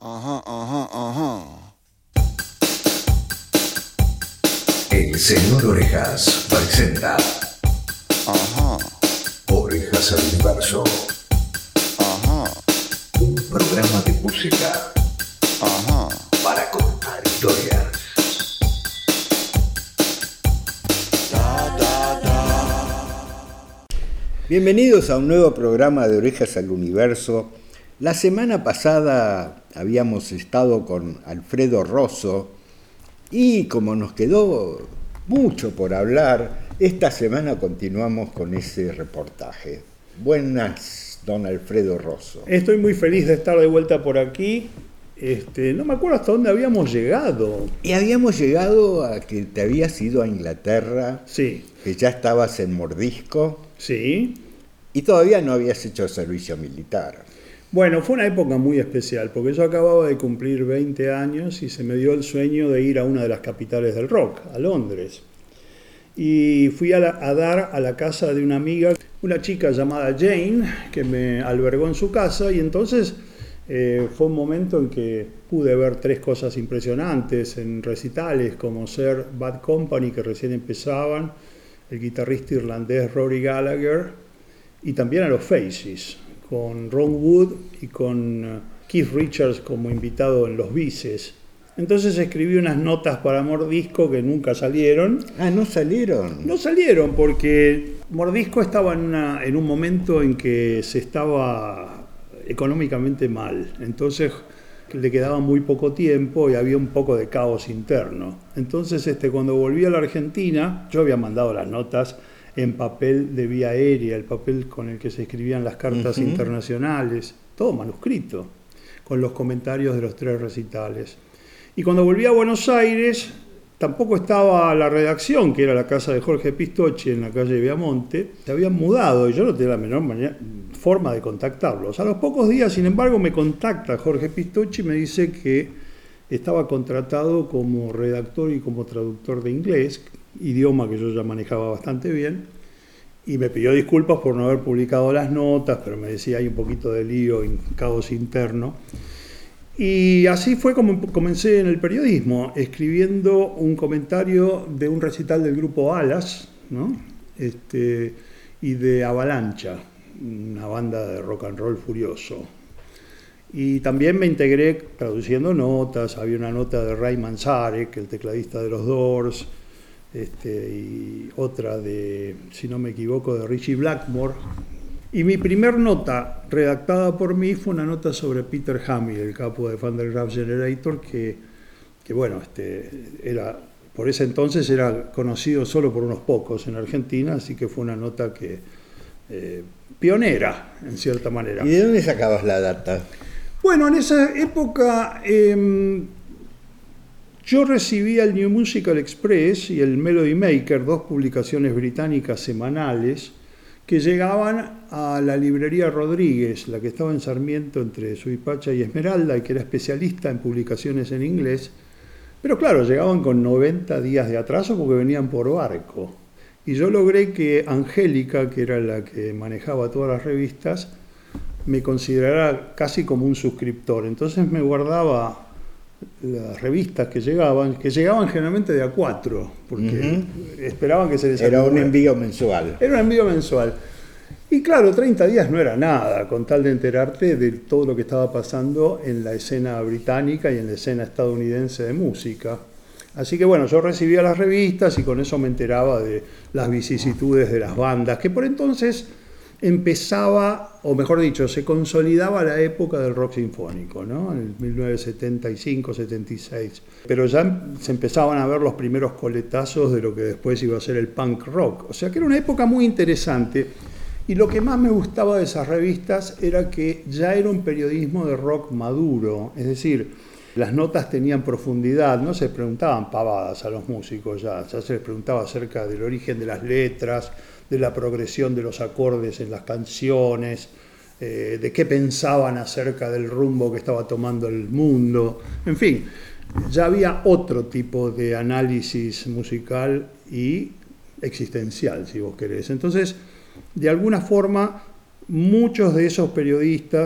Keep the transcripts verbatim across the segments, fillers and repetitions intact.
Ajá, ajá, ajá. El señor Orejas presenta Ajá, Orejas al Universo, ajá, un programa de música ajá. para contar historias. Bienvenidos a un nuevo programa de Orejas al Universo. La semana pasada habíamos estado con Alfredo Rosso y como nos quedó mucho por hablar, esta semana continuamos con ese reportaje. Buenas, don Alfredo Rosso. Estoy muy feliz de estar de vuelta por aquí. Este, no me acuerdo hasta dónde habíamos llegado. Y habíamos llegado a que te habías ido a Inglaterra, Sí, que ya estabas en Mordisco sí. y todavía no habías hecho servicio militar. Bueno, fue una época muy especial porque yo acababa de cumplir veinte años y se me dio el sueño de ir a una de las capitales del rock, a Londres. Y fui a, la, a dar a la casa de una amiga, una chica llamada Jane, que me albergó en su casa, y entonces eh, fue un momento en que pude ver tres cosas impresionantes en recitales, como ser Bad Company, que recién empezaban, el guitarrista irlandés Rory Gallagher, y también a los Faces, con Ron Wood y con uh, Keith Richards como invitado en Los Bises. Entonces escribí unas notas para Mordisco que nunca salieron. Ah, ¿no salieron? No salieron porque Mordisco estaba en, una, en un momento en que se estaba económicamente mal. Entonces le quedaba muy poco tiempo y había un poco de caos interno. Entonces este, cuando volví a la Argentina, yo había mandado las notas en papel de vía aérea, el papel con el que se escribían las cartas uh-huh. internacionales, todo manuscrito, con los comentarios de los tres recitales. Y cuando volví a Buenos Aires, tampoco estaba la redacción, que era la casa de Jorge Pistocchi en la calle Viamonte, se habían mudado y yo no tenía la menor manera, forma de contactarlos. A los pocos días, sin embargo, me contacta Jorge Pistocchi y me dice que estaba contratado como redactor y como traductor de inglés, idioma que yo ya manejaba bastante bien, y me pidió disculpas por no haber publicado las notas, pero me decía hay un poquito de lío, caos interno. Y así fue como comencé en el periodismo, escribiendo un comentario de un recital del grupo Alas, ¿no? este, y de Avalancha, una banda de rock and roll furioso. Y también me integré traduciendo notas, había una nota de Ray Manzarek, el tecladista de los Doors, este, y otra de, si no me equivoco, de Richie Blackmore. Y mi primer nota redactada por mí fue una nota sobre Peter Hamill, el capo de Van der Graaf Generator, que, que bueno, este, era, por ese entonces era conocido solo por unos pocos en Argentina, así que fue una nota que eh, pionera, en cierta manera. ¿Y de dónde sacabas la data? Bueno, en esa época eh, yo recibía el New Musical Express y el Melody Maker, dos publicaciones británicas semanales, que llegaban a la librería Rodríguez, la que estaba en Sarmiento entre Suipacha y Esmeralda, y que era especialista en publicaciones en inglés. Pero claro, llegaban con noventa días de atraso porque venían por barco. Y yo logré que Angélica, que era la que manejaba todas las revistas, me considerara casi como un suscriptor. Entonces me guardaba las revistas que llegaban, que llegaban generalmente de a cuatro, porque uh-huh. esperaban que se les Era acumule. un envío mensual. Era un envío mensual. Y claro, treinta días no era nada, con tal de enterarte de todo lo que estaba pasando en la escena británica y en la escena estadounidense de música. Así que bueno, yo recibía las revistas y con eso me enteraba de las vicisitudes de las bandas, que por entonces empezaba, o mejor dicho, se consolidaba la época del rock sinfónico, ¿no? En mil novecientos setenta y cinco, setenta y seis. Pero ya se empezaban a ver los primeros coletazos de lo que después iba a ser el punk rock. O sea que era una época muy interesante. Y lo que más me gustaba de esas revistas era que ya era un periodismo de rock maduro. Es decir, las notas tenían profundidad, no se preguntaban pavadas a los músicos ya. Ya se les preguntaba acerca del origen de las letras, de la progresión de los acordes en las canciones, eh, de qué pensaban acerca del rumbo que estaba tomando el mundo. En fin, ya había otro tipo de análisis musical y existencial, si vos querés. Entonces, de alguna forma, muchos de esos periodistas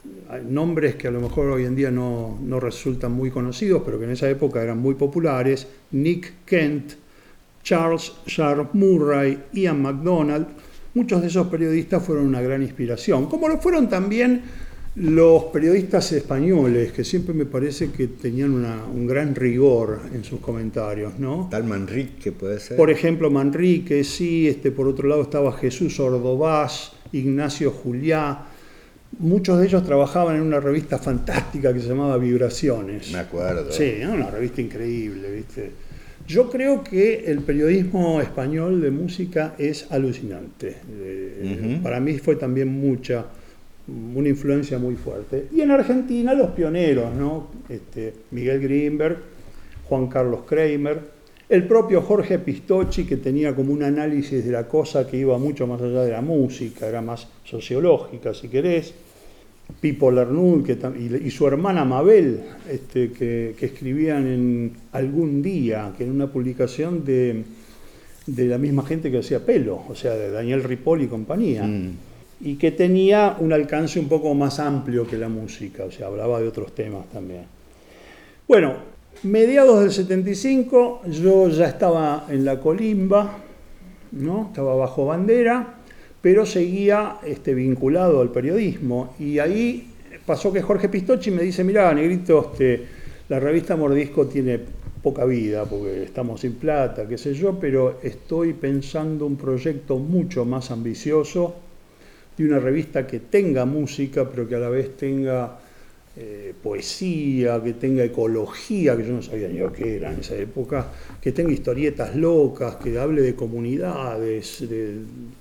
nombres que a lo mejor hoy en día no, no resultan muy conocidos, pero que en esa época eran muy populares: Nick Kent, Charles Sharp Murray, Ian MacDonald. Muchos de esos periodistas fueron una gran inspiración, como lo fueron también los periodistas españoles, que siempre me parece que tenían una, un gran rigor en sus comentarios, ¿no? Tal Manrique puede ser. Por ejemplo, Manrique, sí, este, por otro lado estaba Jesús Ordovás, Ignacio Juliá. Muchos de ellos trabajaban en una revista fantástica que se llamaba Vibraciones. Me acuerdo. Sí, era una revista increíble, ¿viste? Yo creo que el periodismo español de música es alucinante. Eh, uh-huh. Para mí fue también mucha, una influencia muy fuerte. Y en Argentina los pioneros, ¿no? Este, Miguel Grinberg, Juan Carlos Kramer, el propio Jorge Pistocchi, que tenía como un análisis de la cosa que iba mucho más allá de la música, era más sociológica, si querés. Pipo Lernud que, y, y su hermana Mabel, este, que, que escribían en Algún Día, que en una publicación de, de la misma gente que hacía Pelo, o sea, de Daniel Ripoll y compañía, mm. y que tenía un alcance un poco más amplio que la música, o sea, hablaba de otros temas también. Bueno, mediados del setenta y cinco yo ya estaba en la Colimba, ¿no? Estaba bajo bandera, pero seguía este, vinculado al periodismo. Y ahí pasó que Jorge Pistocchi me dice: mirá, Negrito, este, la revista Mordisco tiene poca vida porque estamos sin plata, qué sé yo, pero estoy pensando un proyecto mucho más ambicioso de una revista que tenga música, pero que a la vez tenga eh, poesía, que tenga ecología, que yo no sabía ni lo que era en esa época, que tenga historietas locas, que hable de comunidades, de...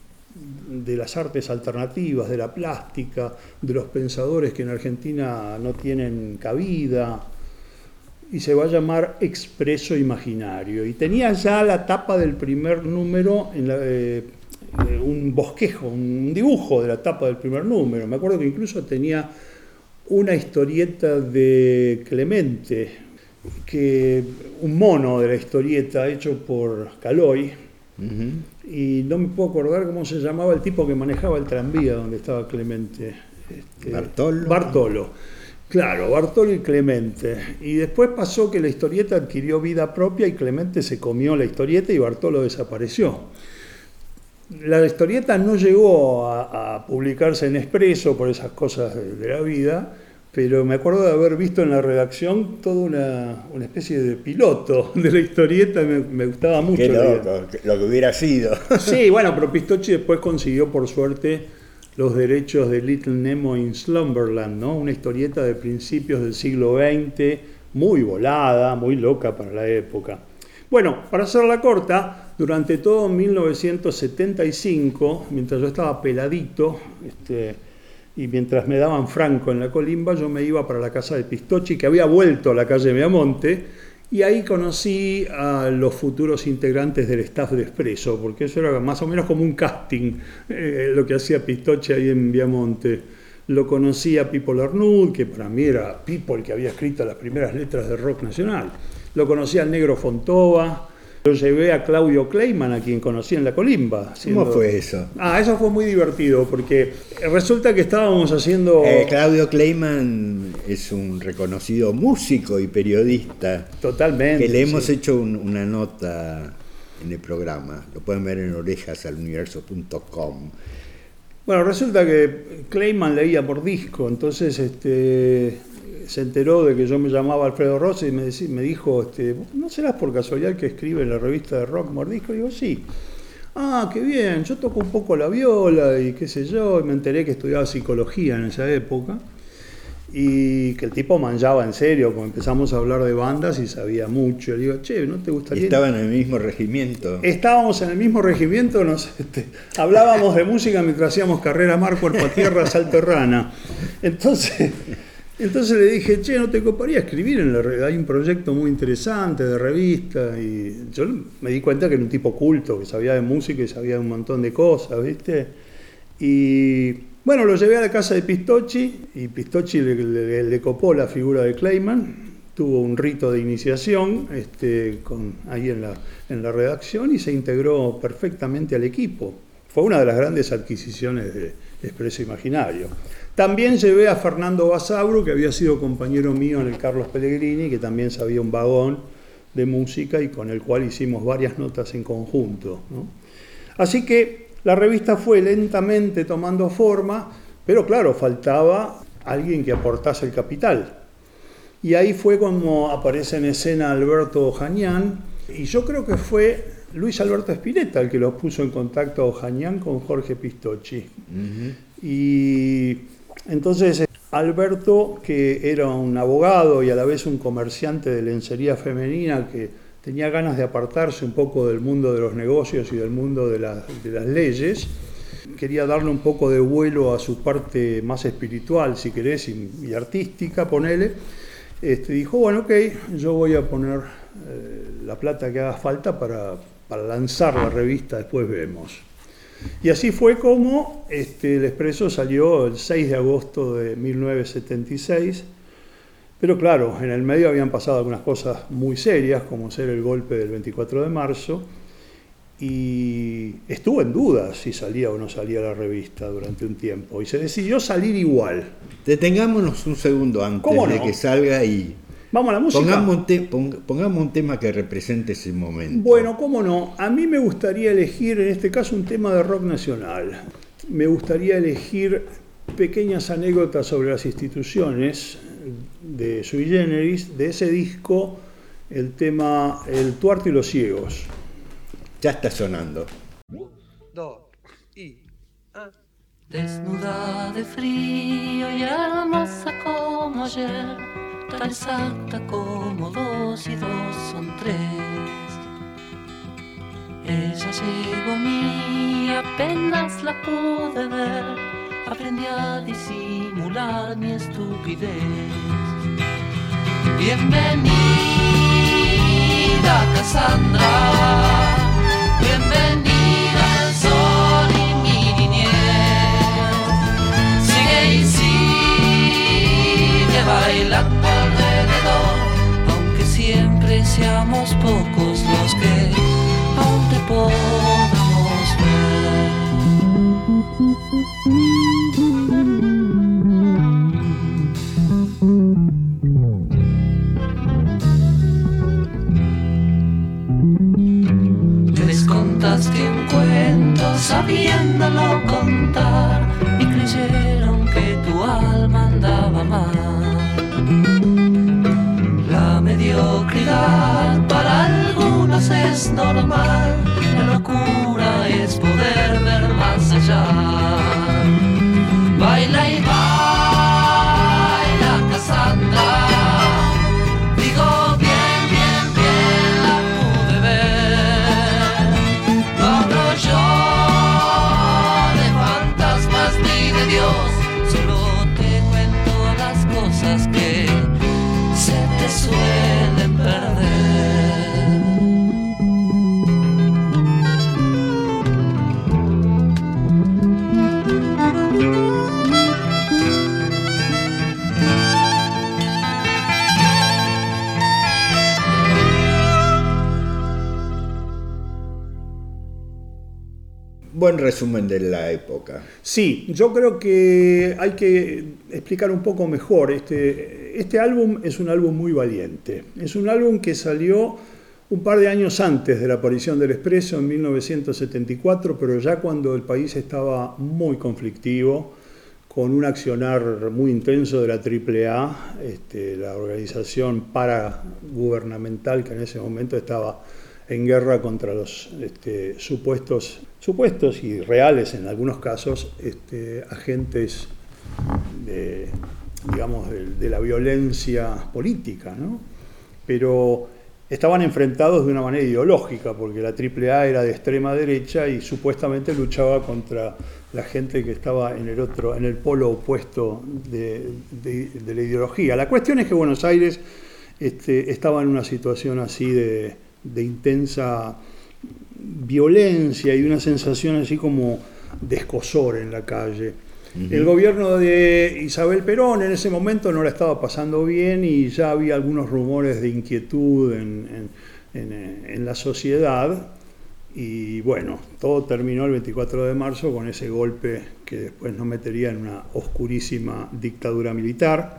de las artes alternativas, de la plástica, de los pensadores que en Argentina no tienen cabida, y se va a llamar Expreso Imaginario. Y tenía ya la tapa del primer número, en la, eh, un bosquejo, un dibujo de la tapa del primer número. Me acuerdo que incluso tenía una historieta de Clemente, que, un mono de la historieta hecho por Caloi. Uh-huh. Y no me puedo acordar cómo se llamaba el tipo que manejaba el tranvía donde estaba Clemente. Este, Bartolo. Bartolo. Claro, Bartolo y Clemente. Y después pasó que la historieta adquirió vida propia y Clemente se comió la historieta y Bartolo desapareció. La historieta no llegó a, a publicarse en Expreso por esas cosas de, de la vida, pero me acuerdo de haber visto en la redacción toda una, una especie de piloto de la historieta, me, me gustaba mucho. Qué loco, lo que hubiera sido. Sí, bueno, pero Pistocchi después consiguió, por suerte, los derechos de Little Nemo in Slumberland, ¿no? Una historieta de principios del siglo veinte, muy volada, muy loca para la época. Bueno, para hacerla corta, durante todo mil novecientos setenta y cinco, mientras yo estaba peladito, este... y mientras me daban franco en la Colimba, yo me iba para la casa de Pistocchi, que había vuelto a la calle Miamonte, y ahí conocí a los futuros integrantes del staff de Expreso, porque eso era más o menos como un casting, eh, lo que hacía Pistocchi ahí en Miamonte. Lo conocí a Pipo Lernud, que para mí era Pipo el que había escrito las primeras letras de rock nacional. Lo conocí al Negro Fontova. Lo llevé a Claudio Kleiman, a quien conocí en la Colimba. Siendo... ¿Cómo fue eso? Ah, eso fue muy divertido, porque resulta que estábamos haciendo... Eh, Claudio Kleiman es un reconocido músico y periodista. Totalmente. Que le hemos sí. hecho un, una nota en el programa. Lo pueden ver en orejas al universo punto com. Bueno, resulta que Kleiman leía por disco, entonces... este se enteró de que yo me llamaba Alfredo Rossi y me, decí, me dijo, este, ¿no serás por casualidad que escribe en la revista de rock Mordisco? Y digo, sí. Ah, qué bien, yo toco un poco la viola y qué sé yo, y me enteré que estudiaba psicología en esa época y que el tipo manchaba en serio, como empezamos a hablar de bandas y sabía mucho. Le digo, che, ¿no te gustaría...? ¿Y estaban en el mismo regimiento? Estábamos en el mismo regimiento, nos, este, hablábamos de música mientras hacíamos carrera mar, cuerpo a tierra, salto rana. Entonces... Entonces le dije, che, ¿no te coparía escribir en la red? Hay un proyecto muy interesante de revista. Y yo me di cuenta que era un tipo culto, que sabía de música y sabía de un montón de cosas, ¿viste? Y bueno, lo llevé a la casa de Pistocchi y Pistocchi le, le, le copó la figura de Kleiman. Tuvo un rito de iniciación este, con, ahí en la, en la redacción y se integró perfectamente al equipo. Fue una de las grandes adquisiciones de Expreso Imaginario. También llevé a Fernando Basauro, que había sido compañero mío en el Carlos Pellegrini, que también sabía un vagón de música y con el cual hicimos varias notas en conjunto, ¿no? Así que la revista fue lentamente tomando forma, pero claro, faltaba alguien que aportase el capital. Y ahí fue como aparece en escena Alberto Ojañán, y yo creo que fue Luis Alberto Spinetta el que lo puso en contacto a Ojañán con Jorge Pistocchi. Uh-huh. Y entonces Alberto, que era un abogado y a la vez un comerciante de lencería femenina que tenía ganas de apartarse un poco del mundo de los negocios y del mundo de, la, de las leyes, quería darle un poco de vuelo a su parte más espiritual, si querés, y, y artística, ponele. Este, dijo, bueno, ok, yo voy a poner eh, la plata que haga falta para, para lanzar la revista, después vemos. Y así fue como este, el Expreso salió el seis de agosto de mil novecientos setenta y seis, pero claro, en el medio habían pasado algunas cosas muy serias, como ser el golpe del veinticuatro de marzo, y estuvo en duda si salía o no salía la revista durante un tiempo, y se decidió salir igual. Detengámonos un segundo antes ¿Cómo no? de que salga y... Vamos a la música. Pongamos un, te, pong, pongamos un tema que represente ese momento. Bueno, cómo no. A mí me gustaría elegir, en este caso, un tema de rock nacional. Me gustaría elegir pequeñas anécdotas sobre las instituciones de Sui Generis, de ese disco, el tema El tuerto y los ciegos. Ya está sonando. Dos y... Ah. Desnuda de frío y hermosa como ayer, tan exacta como dos y dos son tres. Ella llegó a mí, apenas la pude ver, aprendí a disimular mi estupidez. Bienvenida, Cassandra, bienvenida al sol y mi niñez. Sigue y sigue bailando alrededor, aunque siempre seamos pocos los que aún te podamos ver. Les contaste un cuento sabiéndolo contar y creyeron que tu alma andaba mal. La mediocridad para algunos es normal, la locura es poder ver más allá. Baila y baila, Cassandra. Digo bien, bien, bien, la pude ver. No hablo yo de fantasmas ni de Dios, solo te cuento las cosas que se te suelen perder. Buen resumen de la época. Sí, yo creo que hay que explicar un poco mejor. Este, este álbum es un álbum muy valiente. Es un álbum que salió un par de años antes de la aparición del Expreso, en mil novecientos setenta y cuatro, pero ya cuando el país estaba muy conflictivo, con un accionar muy intenso de la triple A, este, la organización paragubernamental que en ese momento estaba en guerra contra los este, supuestos, supuestos y reales en algunos casos, este, agentes de, digamos, de, de la violencia política, ¿no? Pero estaban enfrentados de una manera ideológica, porque la triple A era de extrema derecha y supuestamente luchaba contra la gente que estaba en el otro, en el polo opuesto de, de, de la ideología. La cuestión es que Buenos Aires este, estaba en una situación así de, de intensa violencia y una sensación así como de escosor en la calle. Uh-huh. El gobierno de Isabel Perón en ese momento no la estaba pasando bien y ya había algunos rumores de inquietud en, en, en, en la sociedad, Y bueno, todo terminó el veinticuatro de marzo con ese golpe que después nos metería en una oscurísima dictadura militar.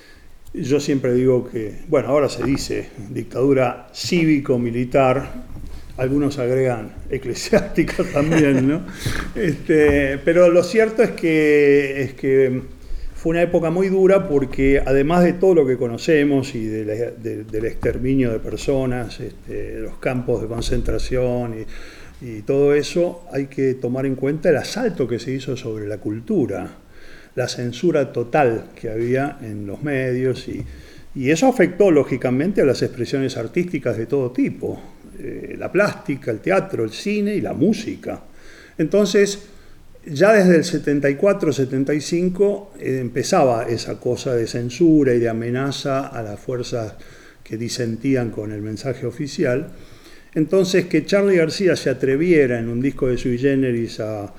Yo siempre digo que, bueno, ahora se dice dictadura cívico-militar, algunos agregan eclesiástica también, ¿no? Este, pero lo cierto es que, es que fue una época muy dura porque además de todo lo que conocemos y de la, de, del exterminio de personas, este, los campos de concentración y, y todo eso, hay que tomar en cuenta el asalto que se hizo sobre la cultura, la censura total que había en los medios y, y eso afectó lógicamente a las expresiones artísticas de todo tipo, eh, la plástica, el teatro, el cine y la música. Entonces, ya desde el setenta y cuatro setenta y cinco eh, empezaba esa cosa de censura y de amenaza a las fuerzas que disentían con el mensaje oficial. Entonces, que Charly García se atreviera en un disco de Sui Generis a,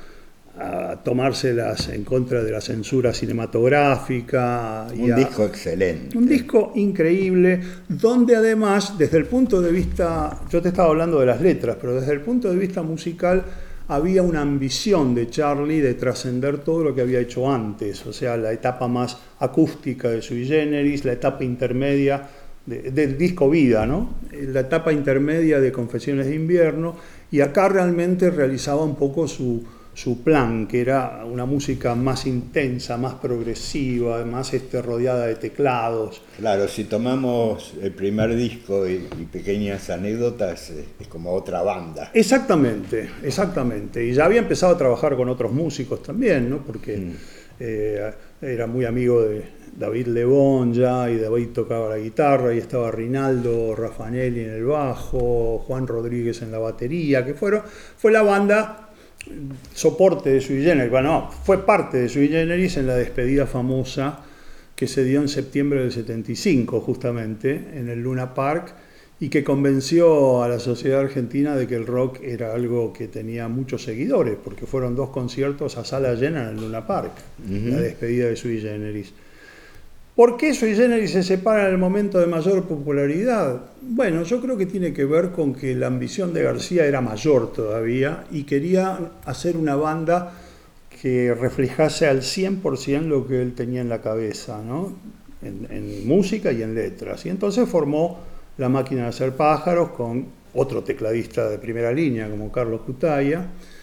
a tomárselas en contra de la censura cinematográfica. Un y a, disco excelente. Un disco increíble, donde además, desde el punto de vista, yo te estaba hablando de las letras, pero desde el punto de vista musical, había una ambición de Charly de trascender todo lo que había hecho antes, o sea, la etapa más acústica de Sui Generis, la etapa intermedia de, del disco Vida, ¿no? La etapa intermedia de Confesiones de Invierno, y acá realmente realizaba un poco su, su plan, que era una música más intensa, más progresiva, más este, rodeada de teclados. Claro, si tomamos el primer disco y, y pequeñas anécdotas, es, es como otra banda. Exactamente, exactamente. Y ya había empezado a trabajar con otros músicos también, ¿no? Porque mm. eh, era muy amigo de David Lebón ya, y David tocaba la guitarra, y estaba Rinaldo Raffanelli en el bajo, Juan Rodríguez en la batería, que fueron, fue la banda soporte de Sui Generis, bueno, fue parte de Sui Generis en la despedida famosa que se dio en septiembre del setenta y cinco, justamente, en el Luna Park, y que convenció a la sociedad argentina de que el rock era algo que tenía muchos seguidores, porque fueron dos conciertos a sala llena en el Luna Park, uh-huh. La despedida de Sui Generis. ¿Por qué Sui Generis se separa en el momento de mayor popularidad? Bueno, yo creo que tiene que ver con que la ambición de García era mayor todavía y quería hacer una banda que reflejase al cien por ciento lo que él tenía en la cabeza, ¿no? En, en música y en letras. Y entonces formó La Máquina de Hacer Pájaros con otro tecladista de primera línea como Carlos Cutaya,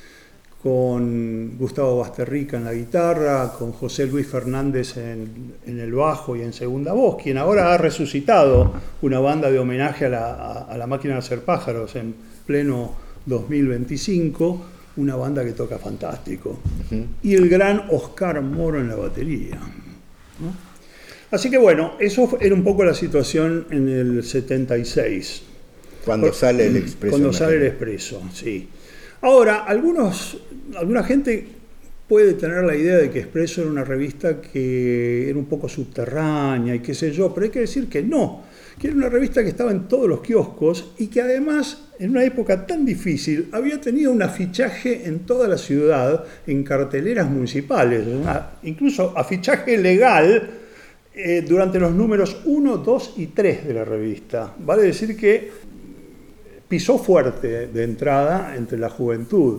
con Gustavo Basterrica en la guitarra, con José Luis Fernández en, en el bajo y en segunda voz, quien ahora ha resucitado una banda de homenaje a la, a, a la Máquina de Hacer Pájaros en pleno dos mil veinticinco, una banda que toca fantástico. Uh-huh. Y el gran Oscar Moro en la batería, ¿no? Así que bueno, eso era un poco la situación en el setenta y seis. Cuando Por, sale el Expreso. Cuando sale el Expreso, sí. Ahora, algunos, alguna gente puede tener la idea de que Expreso era una revista que era un poco subterránea y qué sé yo, pero hay que decir que no, que era una revista que estaba en todos los kioscos y que además, en una época tan difícil, había tenido un afichaje en toda la ciudad, en carteleras municipales, una, incluso afichaje legal eh, durante los números uno, dos y tres de la revista. Vale decir que pisó fuerte de entrada entre la juventud.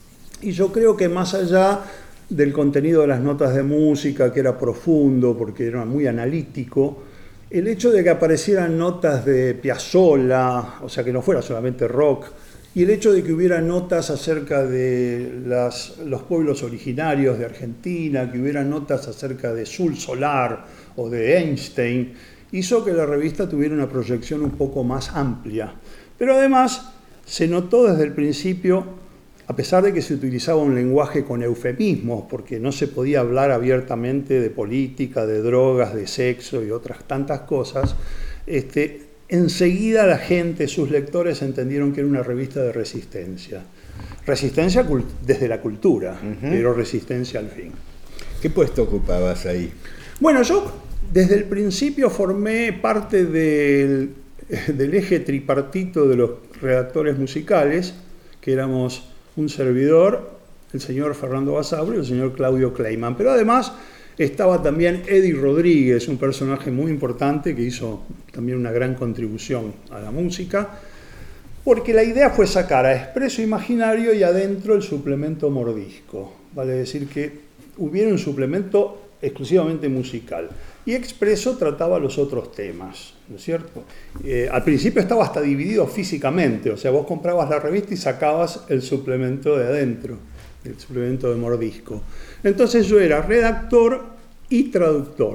Y yo creo que más allá del contenido de las notas de música, que era profundo porque era muy analítico, el hecho de que aparecieran notas de Piazzolla, o sea que no fuera solamente rock, y el hecho de que hubiera notas acerca de las, los pueblos originarios de Argentina, que hubiera notas acerca de Sul Solar o de Einstein, hizo que la revista tuviera una proyección un poco más amplia. Pero además se notó desde el principio, a pesar de que se utilizaba un lenguaje con eufemismos, porque no se podía hablar abiertamente de política, de drogas, de sexo y otras tantas cosas, este, enseguida la gente, sus lectores, entendieron que era una revista de resistencia. Resistencia desde la cultura, uh-huh. pero resistencia al fin. ¿Qué puesto ocupabas ahí? Bueno, yo desde el principio formé parte del... del eje tripartito de los redactores musicales, que éramos un servidor, el señor Fernando Basauro y el señor Claudio Kleiman. Pero además estaba también Eddie Rodríguez, un personaje muy importante que hizo también una gran contribución a la música. Porque la idea fue sacar a Expreso Imaginario y adentro el suplemento Mordisco. Vale decir que hubiera un suplemento exclusivamente musical. Y Expreso trataba los otros temas, ¿no es cierto? Eh, al principio estaba hasta dividido físicamente, o sea, vos comprabas la revista y sacabas el suplemento de adentro, el suplemento de Mordisco. Entonces yo era redactor y traductor.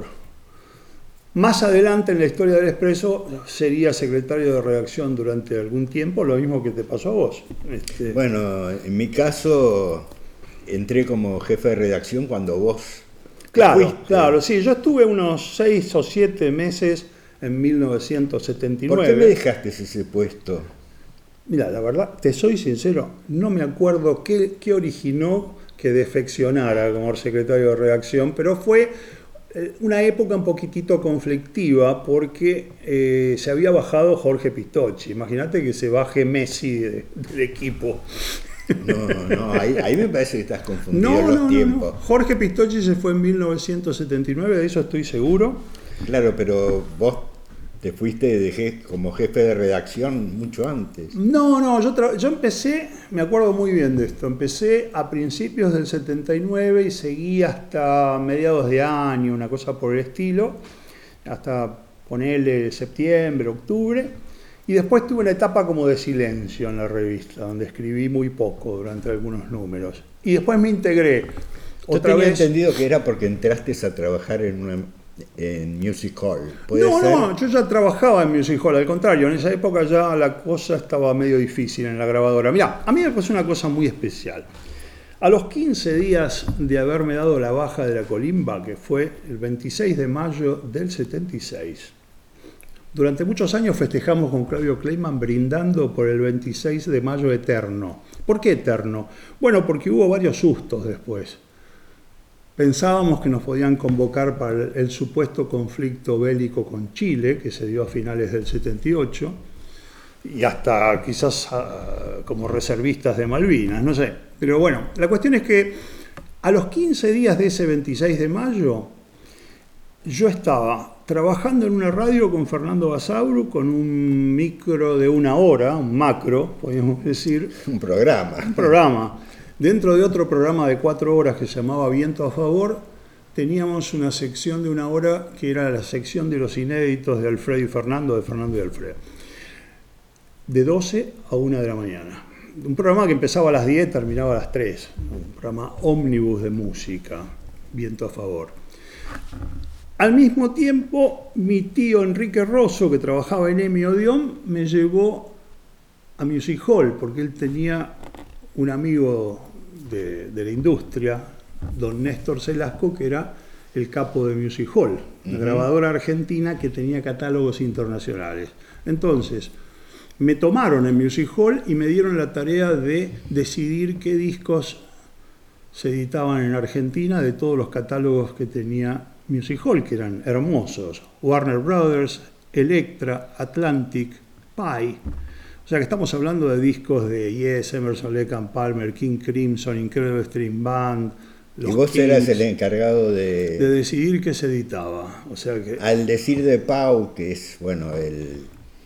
Más adelante en la historia del Expreso sería secretario de redacción durante algún tiempo, lo mismo que te pasó a vos. Este... Bueno, en mi caso entré como jefe de redacción cuando vos... Claro, fuiste. claro, sí, yo estuve unos seis o siete meses en mil novecientos setenta y nueve. ¿Por qué me dejaste ese puesto? Mira, la verdad, te soy sincero, no me acuerdo qué, qué originó que defeccionara como secretario de redacción, pero fue una época un poquitito conflictiva porque eh, se había bajado Jorge Pistocchi. Imagínate que se baje Messi de, del equipo. No, no, ahí, ahí me parece que estás confundido No, los no, tiempos. no. Jorge Pistocchi se fue en mil novecientos setenta y nueve, de eso estoy seguro. Claro, pero vos te fuiste de je- como jefe de redacción mucho antes. No, no, yo, tra- yo empecé, me acuerdo muy bien de esto, empecé a principios del setenta y nueve y seguí hasta mediados de año, una cosa por el estilo, hasta ponerle septiembre, octubre. Y después tuve una etapa como de silencio en la revista, donde escribí muy poco durante algunos números. Y después me integré. Yo Otra tenía vez. entendido que era porque entraste a trabajar en una en Music Hall. ¿Puede No, ser? no, yo ya trabajaba en Music Hall, al contrario, en esa época ya la cosa estaba medio difícil en la grabadora. Mirá, a mí me pasó una cosa muy especial. A los quince días de haberme dado la baja de la colimba, que fue el veintiséis de mayo del setenta y seis, durante muchos años festejamos con Claudio Kleiman brindando por el veintiséis de mayo eterno. ¿Por qué eterno? Bueno, porque hubo varios sustos después. Pensábamos que nos podían convocar para el, el supuesto conflicto bélico con Chile, que se dio a finales del setenta y ocho, y hasta quizás uh, como reservistas de Malvinas, no sé. Pero bueno, la cuestión es que a los quince días de ese veintiséis de mayo, yo estaba trabajando en una radio con Fernando Basauro, con un micro de una hora, un macro, podríamos decir. Un programa. Un programa. Dentro de otro programa de cuatro horas que se llamaba Viento a Favor, teníamos una sección de una hora que era la sección de los inéditos de Alfredo y Fernando, de Fernando y Alfredo. De doce a una de la mañana. Un programa que empezaba a las diez, terminaba a las tres. Un programa ómnibus de música, Viento a Favor. Al mismo tiempo, mi tío Enrique Rosso, que trabajaba en Emi Odeón, me llevó a Music Hall, porque él tenía un amigo de, de la industria, don Néstor Celasco, que era el capo de Music Hall, una uh-huh. grabadora argentina que tenía catálogos internacionales. Entonces, me tomaron en Music Hall y me dieron la tarea de decidir qué discos se editaban en Argentina de todos los catálogos que tenía Music Hall, que eran hermosos. Warner Brothers, Elektra, Atlantic, Pi. O sea que estamos hablando de discos de Yes, Emerson, Lake and Palmer, King Crimson, Incredible String Band. Los y vos Kings, eras el encargado de... de decidir qué se editaba. O sea que... Al decir de Pau, que es, bueno, el,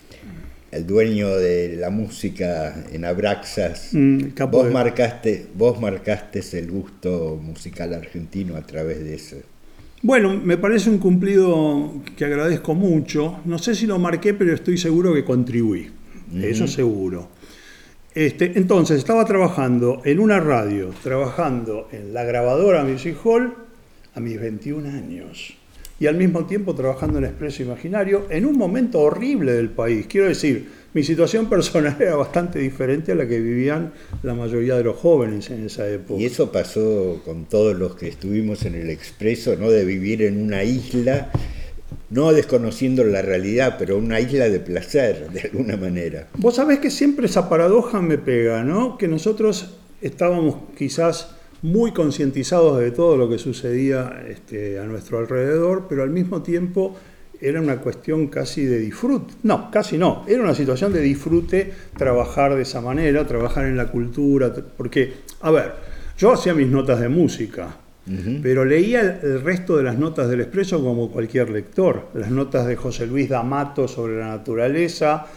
el dueño de la música en Abraxas, mm, vos, de... marcaste, vos marcaste el gusto musical argentino a través de eso. Bueno, me parece un cumplido que agradezco mucho. No sé si lo marqué, pero estoy seguro que contribuí. Uh-huh. Eso seguro. Este, entonces, estaba trabajando en una radio, trabajando en la grabadora Music Hall a mis veintiún años. Y al mismo tiempo trabajando en Expreso Imaginario en un momento horrible del país. Quiero decir, mi situación personal era bastante diferente a la que vivían la mayoría de los jóvenes en esa época. Y eso pasó con todos los que estuvimos en el Expreso, ¿no? De vivir en una isla, no desconociendo la realidad, pero una isla de placer, de alguna manera. Vos sabés que siempre esa paradoja me pega, ¿no? Que nosotros estábamos quizás muy concientizados de todo lo que sucedía este, a nuestro alrededor, pero al mismo tiempo era una cuestión casi de disfrute. No, casi no. Era una situación de disfrute trabajar de esa manera, trabajar en la cultura. Porque, a ver, yo hacía mis notas de música, uh-huh. pero leía el resto de las notas del Expreso como cualquier lector. Las notas de José Luis D'Amato sobre la naturaleza,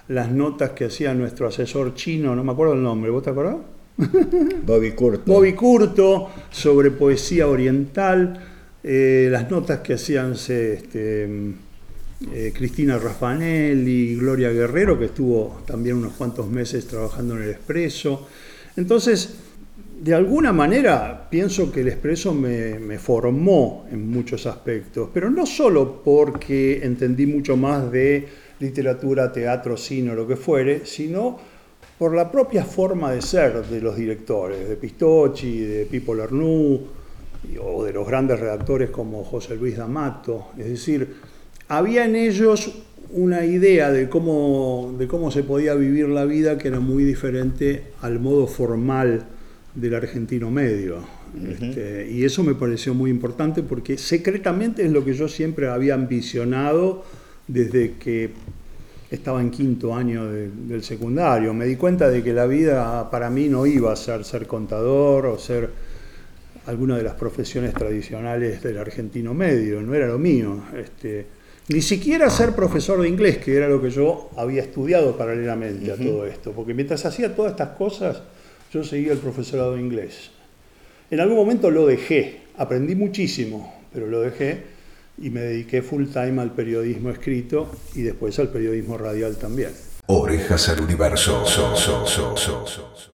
las notas que hacía nuestro asesor chino, no me acuerdo el nombre, ¿vos te acordás? Bobby Curto. Bobby Curto, sobre poesía oriental, eh, las notas que hacían este, eh, Cristina Raffanelli, Gloria Guerrero, que estuvo también unos cuantos meses trabajando en el Expreso. Entonces, de alguna manera, pienso que el Expreso me, me formó en muchos aspectos, pero no solo porque entendí mucho más de literatura, teatro, cine o lo que fuere, sino por la propia forma de ser de los directores, de Pistocchi, de Pipo Lernoux, o de los grandes redactores como José Luis D'Amato. Es decir, había en ellos una idea de cómo, de cómo se podía vivir la vida que era muy diferente al modo formal del argentino medio. Uh-huh. Este, y eso me pareció muy importante porque secretamente es lo que yo siempre había ambicionado desde que estaba en quinto año de, del secundario. Me di cuenta de que la vida para mí no iba a ser ser contador o ser alguna de las profesiones tradicionales del argentino medio, no era lo mío. Este, ni siquiera ser profesor de inglés, que era lo que yo había estudiado paralelamente uh-huh. a todo esto, porque mientras hacía todas estas cosas, yo seguía el profesorado de inglés. En algún momento lo dejé, aprendí muchísimo, pero lo dejé y me dediqué full time al periodismo escrito y después al periodismo radial también. Orejas al Universo. So, so, so, so, so.